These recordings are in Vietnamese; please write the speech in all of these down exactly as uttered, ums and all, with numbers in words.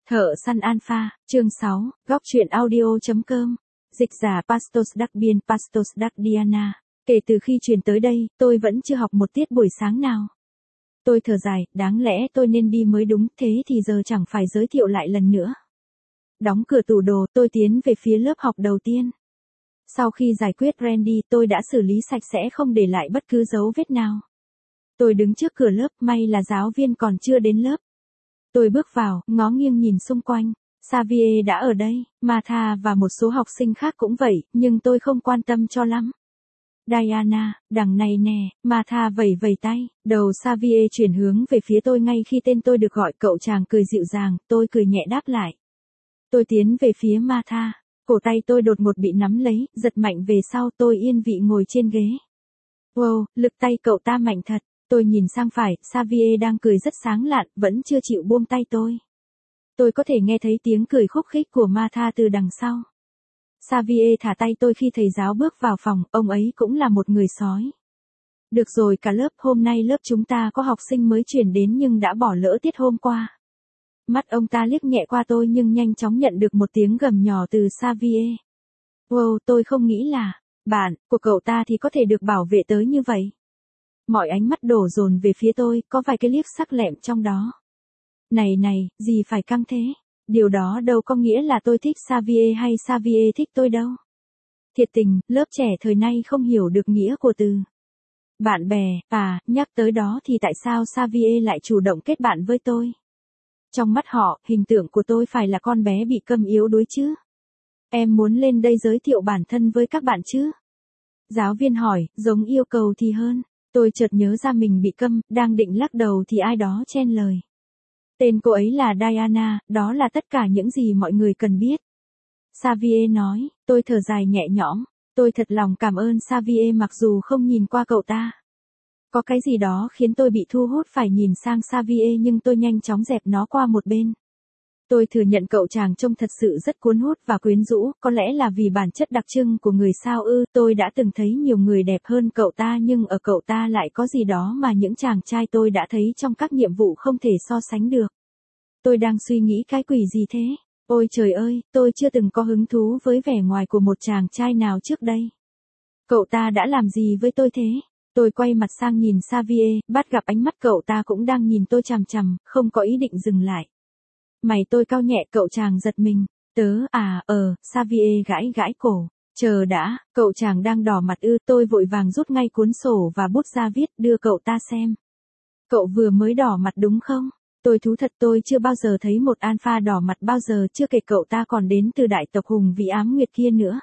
Thợ săn Alpha, chương sáu, góc truyện audio.com. Dịch giả Pastos Đắc Biên Pastos Đắc Diana. Kể từ khi chuyển tới đây, tôi vẫn chưa học một tiết buổi sáng nào. Tôi thở dài, đáng lẽ tôi nên đi mới đúng, thế thì giờ chẳng phải giới thiệu lại lần nữa. Đóng cửa tủ đồ, tôi tiến về phía lớp học đầu tiên. Sau khi giải quyết Randy, tôi đã xử lý sạch sẽ không để lại bất cứ dấu vết nào. Tôi đứng trước cửa lớp, may là giáo viên còn chưa đến lớp. Tôi bước vào, ngó nghiêng nhìn xung quanh. Xavier đã ở đây, Martha và một số học sinh khác cũng vậy, nhưng tôi không quan tâm cho lắm. Diana, đằng này nè, Martha vẩy vẩy tay, đầu Xavier chuyển hướng về phía tôi ngay khi tên tôi được gọi. Cậu chàng cười dịu dàng, tôi cười nhẹ đáp lại. Tôi tiến về phía Martha, cổ tay tôi đột ngột bị nắm lấy, giật mạnh về sau. Tôi yên vị ngồi trên ghế. Wow, lực tay cậu ta mạnh thật. Tôi nhìn sang phải, Xavier đang cười rất sáng lạn, vẫn chưa chịu buông tay tôi. Tôi có thể nghe thấy tiếng cười khúc khích của Martha từ đằng sau. Xavier thả tay tôi khi thầy giáo bước vào phòng, ông ấy cũng là một người sói. Được rồi cả lớp, hôm nay lớp chúng ta có học sinh mới chuyển đến nhưng đã bỏ lỡ tiết hôm qua. Mắt ông ta liếc nhẹ qua tôi nhưng nhanh chóng nhận được một tiếng gầm nhỏ từ Xavier. Wow, tôi không nghĩ là, bạn, của cậu ta thì có thể được bảo vệ tới như vậy. Mọi ánh mắt đổ dồn về phía tôi, có vài cái liếc sắc lẹm trong đó. Này này, gì phải căng thế? Điều đó đâu có nghĩa là tôi thích Xavier hay Xavier thích tôi đâu. Thiệt tình, lớp trẻ thời nay không hiểu được nghĩa của từ bạn bè. À, nhắc tới đó thì tại sao Xavier lại chủ động kết bạn với tôi? Trong mắt họ, hình tượng của tôi phải là con bé bị câm yếu đuối chứ. Em muốn lên đây giới thiệu bản thân với các bạn chứ? Giáo viên hỏi, giống yêu cầu thì hơn. Tôi chợt nhớ ra mình bị câm, đang định lắc đầu thì ai đó chen lời. Tên cô ấy là Diana, đó là tất cả những gì mọi người cần biết. Xavier nói, tôi thở dài nhẹ nhõm, tôi thật lòng cảm ơn Xavier mặc dù không nhìn qua cậu ta. Có cái gì đó khiến tôi bị thu hút phải nhìn sang Xavier nhưng tôi nhanh chóng dẹp nó qua một bên. Tôi thừa nhận cậu chàng trông thật sự rất cuốn hút và quyến rũ, có lẽ là vì bản chất đặc trưng của người sao ư. Tôi đã từng thấy nhiều người đẹp hơn cậu ta nhưng ở cậu ta lại có gì đó mà những chàng trai tôi đã thấy trong các nhiệm vụ không thể so sánh được. Tôi đang suy nghĩ cái quỷ gì thế? Ôi trời ơi, tôi chưa từng có hứng thú với vẻ ngoài của một chàng trai nào trước đây. Cậu ta đã làm gì với tôi thế? Tôi quay mặt sang nhìn Xavier, bắt gặp ánh mắt cậu ta cũng đang nhìn tôi chằm chằm, không có ý định dừng lại. Mày tôi cau nhẹ, cậu chàng giật mình. Tớ, à, ờ, Xavier gãi gãi cổ. Chờ đã, cậu chàng đang đỏ mặt ư? Tôi vội vàng rút ngay cuốn sổ và bút ra viết, đưa cậu ta xem. Cậu vừa mới đỏ mặt đúng không? Tôi thú thật, tôi chưa bao giờ thấy một alpha đỏ mặt bao giờ, chưa kể cậu ta còn đến từ đại tộc hùng vĩ ám nguyệt kia nữa.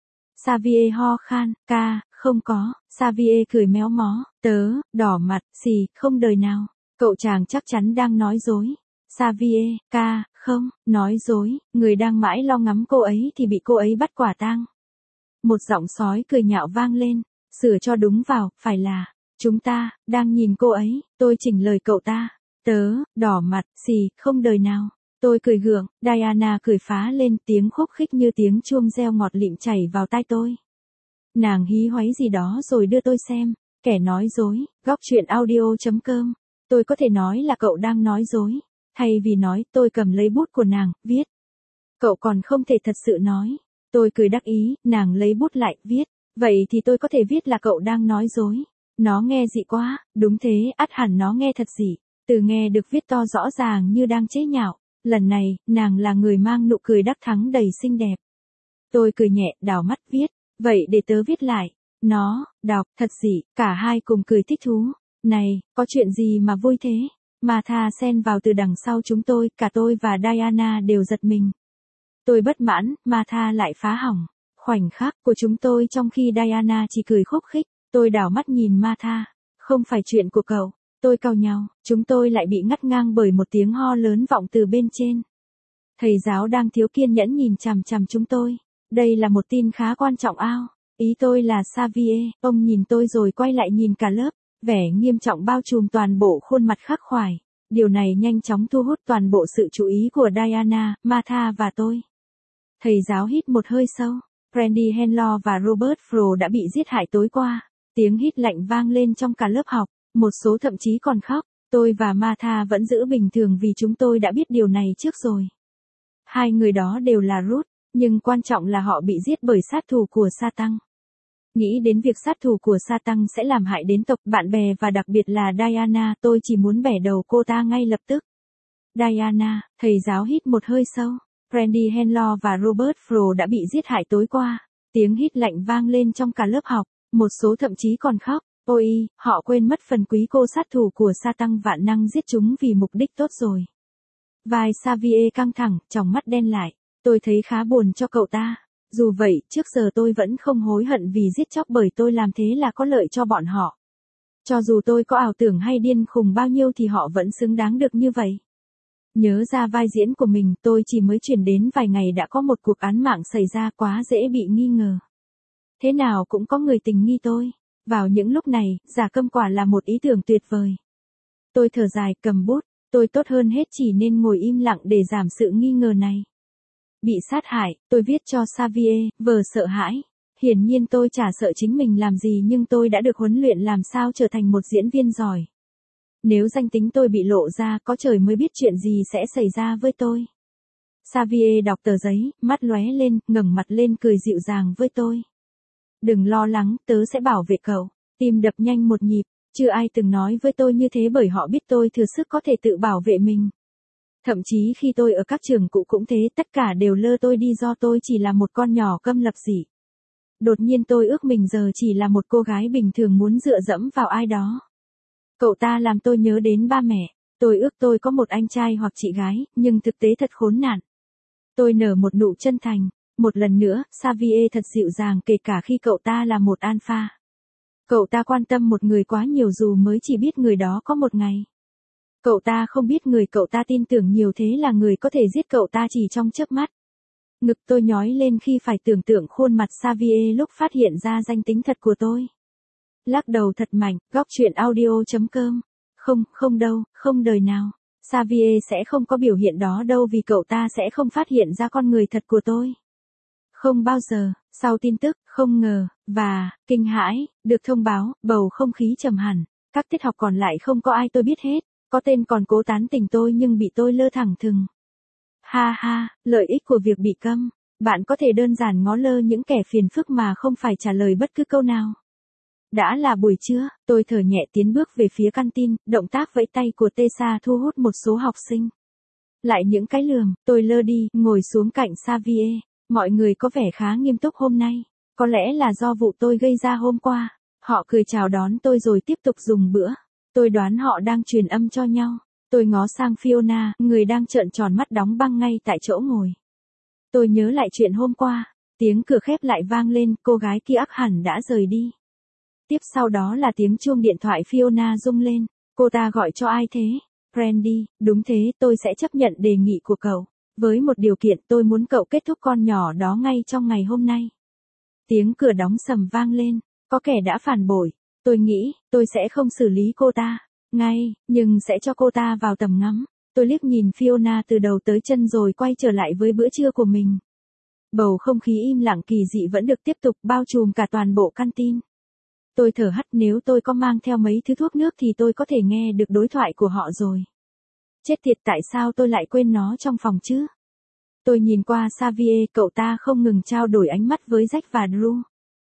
Xavier ho khan, ca, không có. Xavier cười méo mó, tớ, đỏ mặt, xì, không đời nào. Cậu chàng chắc chắn đang nói dối. Xavier, ca, không, nói dối, người đang mãi lo ngắm cô ấy thì bị cô ấy bắt quả tang. Một giọng sói cười nhạo vang lên, sửa cho đúng vào, phải là, chúng ta, đang nhìn cô ấy. Tôi chỉnh lời cậu ta, tớ, đỏ mặt, xì, không đời nào. Tôi cười gượng, Diana cười phá lên, tiếng khúc khích như tiếng chuông reo ngọt lịm chảy vào tai tôi. Nàng hí hoáy gì đó rồi đưa tôi xem, kẻ nói dối, góc truyện audio.com. Tôi có thể nói là cậu đang nói dối. Thay vì nói, tôi cầm lấy bút của nàng, viết. Cậu còn không thể thật sự nói. Tôi cười đắc ý, nàng lấy bút lại, viết. Vậy thì tôi có thể viết là cậu đang nói dối. Nó nghe dị quá, đúng thế, ắt hẳn nó nghe thật dị. Từ nghe được viết to rõ ràng như đang chế nhạo. Lần này, nàng là người mang nụ cười đắc thắng đầy xinh đẹp. Tôi cười nhẹ, đảo mắt, viết. Vậy để tớ viết lại. Nó, đọc, thật dị, cả hai cùng cười thích thú. Này, có chuyện gì mà vui thế? Martha xen vào từ đằng sau chúng tôi, cả tôi và Diana đều giật mình. Tôi bất mãn, Martha lại phá hỏng khoảnh khắc của chúng tôi trong khi Diana chỉ cười khúc khích. Tôi đảo mắt nhìn Martha, không phải chuyện của cậu. Tôi cau nhau, chúng tôi lại bị ngắt ngang bởi một tiếng ho lớn vọng từ bên trên. Thầy giáo đang thiếu kiên nhẫn nhìn chằm chằm chúng tôi. Đây là một tin khá quan trọng ao. Ý tôi là Xavier, ông nhìn tôi rồi quay lại nhìn cả lớp. Vẻ nghiêm trọng bao trùm toàn bộ khuôn mặt khắc khoải. Điều này nhanh chóng thu hút toàn bộ sự chú ý của Diana, Martha và tôi. Thầy giáo hít một hơi sâu. Randy Henlo và Robert Fro đã bị giết hại tối qua. Tiếng hít lạnh vang lên trong cả lớp học. Một số thậm chí còn khóc. Tôi và Martha vẫn giữ bình thường vì chúng tôi đã biết điều này trước rồi. Hai người đó đều là Ruth, nhưng quan trọng là họ bị giết bởi sát thủ của Satan. Nghĩ đến việc sát thủ của Satan sẽ làm hại đến tộc bạn bè và đặc biệt là Diana, tôi chỉ muốn bẻ đầu cô ta ngay lập tức. Diana, thầy giáo hít một hơi sâu. Brandy Henlaw và Robert Frost đã bị giết hại tối qua. Tiếng hít lạnh vang lên trong cả lớp học, một số thậm chí còn khóc. Ôi, họ quên mất phần quý cô sát thủ của Satan vạn năng giết chúng vì mục đích tốt rồi. Vai Xavier căng thẳng, tròng mắt đen lại. Tôi thấy khá buồn cho cậu ta. Dù vậy, trước giờ tôi vẫn không hối hận vì giết chóc bởi tôi làm thế là có lợi cho bọn họ. Cho dù tôi có ảo tưởng hay điên khùng bao nhiêu thì họ vẫn xứng đáng được như vậy. Nhớ ra vai diễn của mình, tôi chỉ mới chuyển đến vài ngày đã có một cuộc án mạng xảy ra, quá dễ bị nghi ngờ. Thế nào cũng có người tình nghi tôi. Vào những lúc này, giả câm quả là một ý tưởng tuyệt vời. Tôi thở dài, cầm bút, tôi tốt hơn hết chỉ nên ngồi im lặng để giảm sự nghi ngờ này. Bị sát hại, tôi viết cho Xavier, vờ sợ hãi. Hiển nhiên tôi chả sợ chính mình làm gì nhưng tôi đã được huấn luyện làm sao trở thành một diễn viên giỏi. Nếu danh tính tôi bị lộ ra, có trời mới biết chuyện gì sẽ xảy ra với tôi. Xavier đọc tờ giấy, mắt lóe lên, ngẩng mặt lên cười dịu dàng với tôi. Đừng lo lắng, tớ sẽ bảo vệ cậu. Tim đập nhanh một nhịp, chưa ai từng nói với tôi như thế bởi họ biết tôi thừa sức có thể tự bảo vệ mình. Thậm chí khi tôi ở các trường cũ cũng thế, tất cả đều lơ tôi đi do tôi chỉ là một con nhỏ câm lập dị. Đột nhiên tôi ước mình giờ chỉ là một cô gái bình thường muốn dựa dẫm vào ai đó. Cậu ta làm tôi nhớ đến ba mẹ. Tôi ước tôi có một anh trai hoặc chị gái, nhưng thực tế thật khốn nạn. Tôi nở một nụ chân thành. Một lần nữa, Xavier thật dịu dàng kể cả khi cậu ta là một alpha. Cậu ta quan tâm một người quá nhiều dù mới chỉ biết người đó có một ngày. Cậu ta không biết người cậu ta tin tưởng nhiều thế là người có thể giết cậu ta chỉ trong chớp mắt. Ngực tôi nhói lên khi phải tưởng tượng khuôn mặt Xavier lúc phát hiện ra danh tính thật của tôi. Lắc đầu thật mạnh, góc truyện audio chấm com. Không, không đâu, không đời nào. Xavier sẽ không có biểu hiện đó đâu vì cậu ta sẽ không phát hiện ra con người thật của tôi. Không bao giờ. Sau tin tức, không ngờ, và, kinh hãi, được thông báo, bầu không khí trầm hẳn. Các tiết học còn lại không có ai tôi biết hết. Có tên còn cố tán tỉnh tôi nhưng bị tôi lơ thẳng thừng. Ha ha, lợi ích của việc bị câm. Bạn có thể đơn giản ngó lơ những kẻ phiền phức mà không phải trả lời bất cứ câu nào. Đã là buổi trưa, tôi thở nhẹ tiến bước về phía canteen, động tác vẫy tay của Tessa thu hút một số học sinh. Lại những cái lườm, tôi lơ đi, ngồi xuống cạnh Xavier. Mọi người có vẻ khá nghiêm túc hôm nay. Có lẽ là do vụ tôi gây ra hôm qua. Họ cười chào đón tôi rồi tiếp tục dùng bữa. Tôi đoán họ đang truyền âm cho nhau. Tôi ngó sang Fiona, người đang trợn tròn mắt đóng băng ngay tại chỗ ngồi. Tôi nhớ lại chuyện hôm qua. Tiếng cửa khép lại vang lên, cô gái kia ắt hẳn đã rời đi. Tiếp sau đó là tiếng chuông điện thoại Fiona rung lên. Cô ta gọi cho ai thế? Brandy, đúng thế, tôi sẽ chấp nhận đề nghị của cậu. Với một điều kiện, tôi muốn cậu kết thúc con nhỏ đó ngay trong ngày hôm nay. Tiếng cửa đóng sầm vang lên. Có kẻ đã phản bội. Tôi nghĩ, tôi sẽ không xử lý cô ta ngay, nhưng sẽ cho cô ta vào tầm ngắm. Tôi liếc nhìn Fiona từ đầu tới chân rồi quay trở lại với bữa trưa của mình. Bầu không khí im lặng kỳ dị vẫn được tiếp tục bao trùm cả toàn bộ canteen. Tôi thở hắt, nếu tôi có mang theo mấy thứ thuốc nước thì tôi có thể nghe được đối thoại của họ rồi. Chết tiệt, tại sao tôi lại quên nó trong phòng chứ? Tôi nhìn qua Xavier, cậu ta không ngừng trao đổi ánh mắt với Jack và Drew.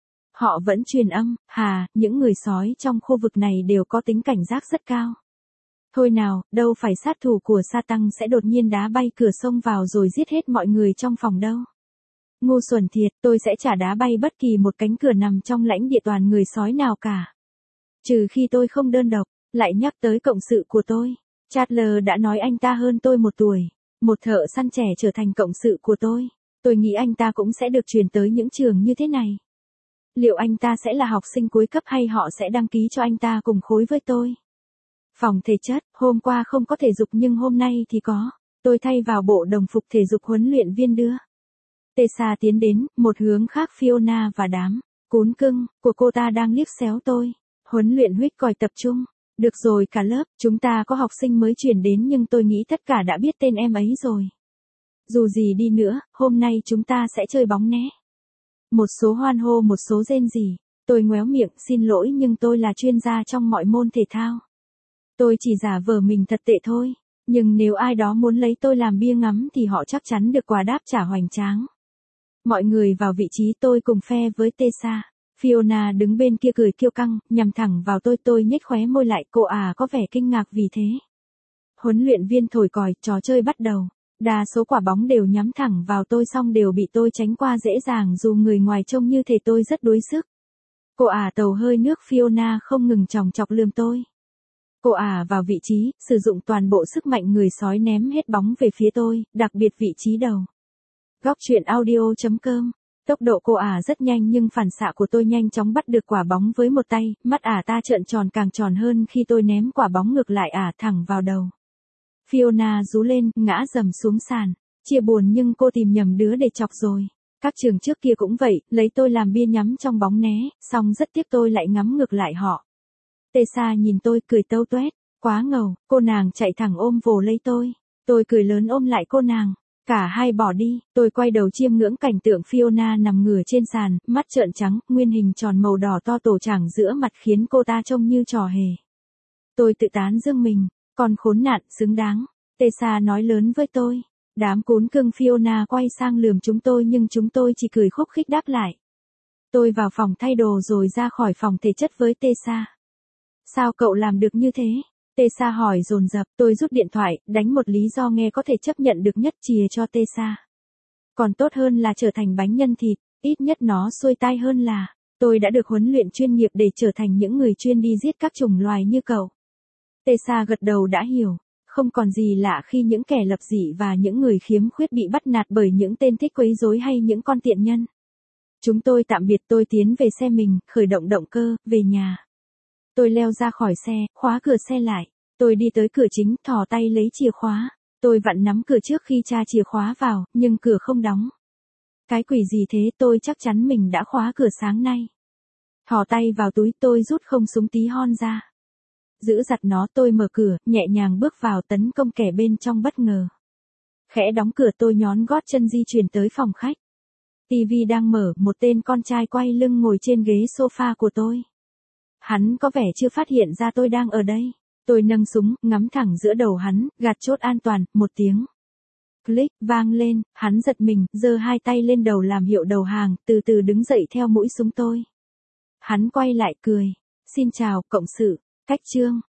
Họ vẫn truyền âm, hà, những người sói trong khu vực này đều có tính cảnh giác rất cao. Thôi nào, đâu phải sát thủ của Satan sẽ đột nhiên đá bay cửa sông vào rồi giết hết mọi người trong phòng đâu. Ngu xuẩn thiệt, tôi sẽ chả đá bay bất kỳ một cánh cửa nằm trong lãnh địa toàn người sói nào cả. Trừ khi tôi không đơn độc, lại nhắc tới cộng sự của tôi. Chandler đã nói anh ta hơn tôi một tuổi. Một thợ săn trẻ trở thành cộng sự của tôi. Tôi nghĩ anh ta cũng sẽ được truyền tới những trường như thế này. Liệu anh ta sẽ là học sinh cuối cấp hay họ sẽ đăng ký cho anh ta cùng khối với tôi? Phòng thể chất, hôm qua không có thể dục nhưng hôm nay thì có. Tôi thay vào bộ đồng phục thể dục huấn luyện viên đưa. Tessa tiến đến, một hướng khác Fiona và đám cún cưng của cô ta đang liếc xéo tôi. Huấn luyện huýt còi tập trung. Được rồi cả lớp, chúng ta có học sinh mới chuyển đến nhưng tôi nghĩ tất cả đã biết tên em ấy rồi. Dù gì đi nữa, hôm nay chúng ta sẽ chơi bóng nhé. Một số hoan hô, một số rên rỉ. Tôi ngoéo miệng, xin lỗi nhưng tôi là chuyên gia trong mọi môn thể thao. Tôi chỉ giả vờ mình thật tệ thôi. Nhưng nếu ai đó muốn lấy tôi làm bia ngắm thì họ chắc chắn được quà đáp trả hoành tráng. Mọi người vào vị trí tôi cùng phe với Tessa. Fiona đứng bên kia cười kiêu căng, nhằm thẳng vào tôi tôi nhếch khóe môi lại, cô à có vẻ kinh ngạc vì thế. Huấn luyện viên thổi còi, trò chơi bắt đầu. Đa số quả bóng đều nhắm thẳng vào tôi xong đều bị tôi tránh qua dễ dàng dù người ngoài trông như thể tôi rất đuối sức. Cô ả tàu hơi nước Fiona không ngừng chòng chọc lườm tôi. Cô ả vào vị trí, sử dụng toàn bộ sức mạnh người sói ném hết bóng về phía tôi, đặc biệt vị trí đầu. Góc truyện audio chấm com. Tốc độ cô ả rất nhanh nhưng phản xạ của tôi nhanh chóng bắt được quả bóng với một tay, mắt ả ta trợn tròn càng tròn hơn khi tôi ném quả bóng ngược lại ả thẳng vào đầu. Fiona rú lên, ngã rầm xuống sàn. Chia buồn nhưng cô tìm nhầm đứa để chọc rồi. Các trường trước kia cũng vậy, lấy tôi làm bia nhắm trong bóng né, xong rất tiếc tôi lại ngắm ngược lại họ. Tessa nhìn tôi cười tâu tuét, quá ngầu, cô nàng chạy thẳng ôm vồ lấy tôi. Tôi cười lớn ôm lại cô nàng. Cả hai bỏ đi, tôi quay đầu chiêm ngưỡng cảnh tượng Fiona nằm ngửa trên sàn, mắt trợn trắng, nguyên hình tròn màu đỏ to tổ tràng giữa mặt khiến cô ta trông như trò hề. Tôi tự tán dương mình, còn khốn nạn, xứng đáng. Tessa nói lớn với tôi. Đám cún cưng Fiona quay sang lườm chúng tôi nhưng chúng tôi chỉ cười khúc khích đáp lại. Tôi vào phòng thay đồ rồi ra khỏi phòng thể chất với Tessa. Sao cậu làm được như thế? Tessa hỏi dồn dập, tôi rút điện thoại, đánh một lý do nghe có thể chấp nhận được nhất chìa cho Tessa. Còn tốt hơn là trở thành bánh nhân thịt, ít nhất nó xuôi tai hơn là, tôi đã được huấn luyện chuyên nghiệp để trở thành những người chuyên đi giết các chủng loài như cậu. Tessa gật đầu đã hiểu, không còn gì lạ khi những kẻ lập dị và những người khiếm khuyết bị bắt nạt bởi những tên thích quấy rối hay những con tiện nhân. Chúng tôi tạm biệt, tôi tiến về xe mình, khởi động động cơ, về nhà. Tôi leo ra khỏi xe, khóa cửa xe lại. Tôi đi tới cửa chính, thò tay lấy chìa khóa. Tôi vặn nắm cửa trước khi tra chìa khóa vào, nhưng cửa không đóng. Cái quỷ gì thế, tôi chắc chắn mình đã khóa cửa sáng nay. Thò tay vào túi, tôi rút khẩu súng tí hon ra. Giữ giặt nó, tôi mở cửa, nhẹ nhàng bước vào tấn công kẻ bên trong bất ngờ. Khẽ đóng cửa, tôi nhón gót chân di chuyển tới phòng khách. ti vi đang mở, một tên con trai quay lưng ngồi trên ghế sofa của tôi. Hắn có vẻ chưa phát hiện ra tôi đang ở đây. Tôi nâng súng, ngắm thẳng giữa đầu hắn, gạt chốt an toàn, một tiếng. Click, vang lên, hắn giật mình, giơ hai tay lên đầu làm hiệu đầu hàng, từ từ đứng dậy theo mũi súng tôi. Hắn quay lại cười. Xin chào, cộng sự. Cách chương.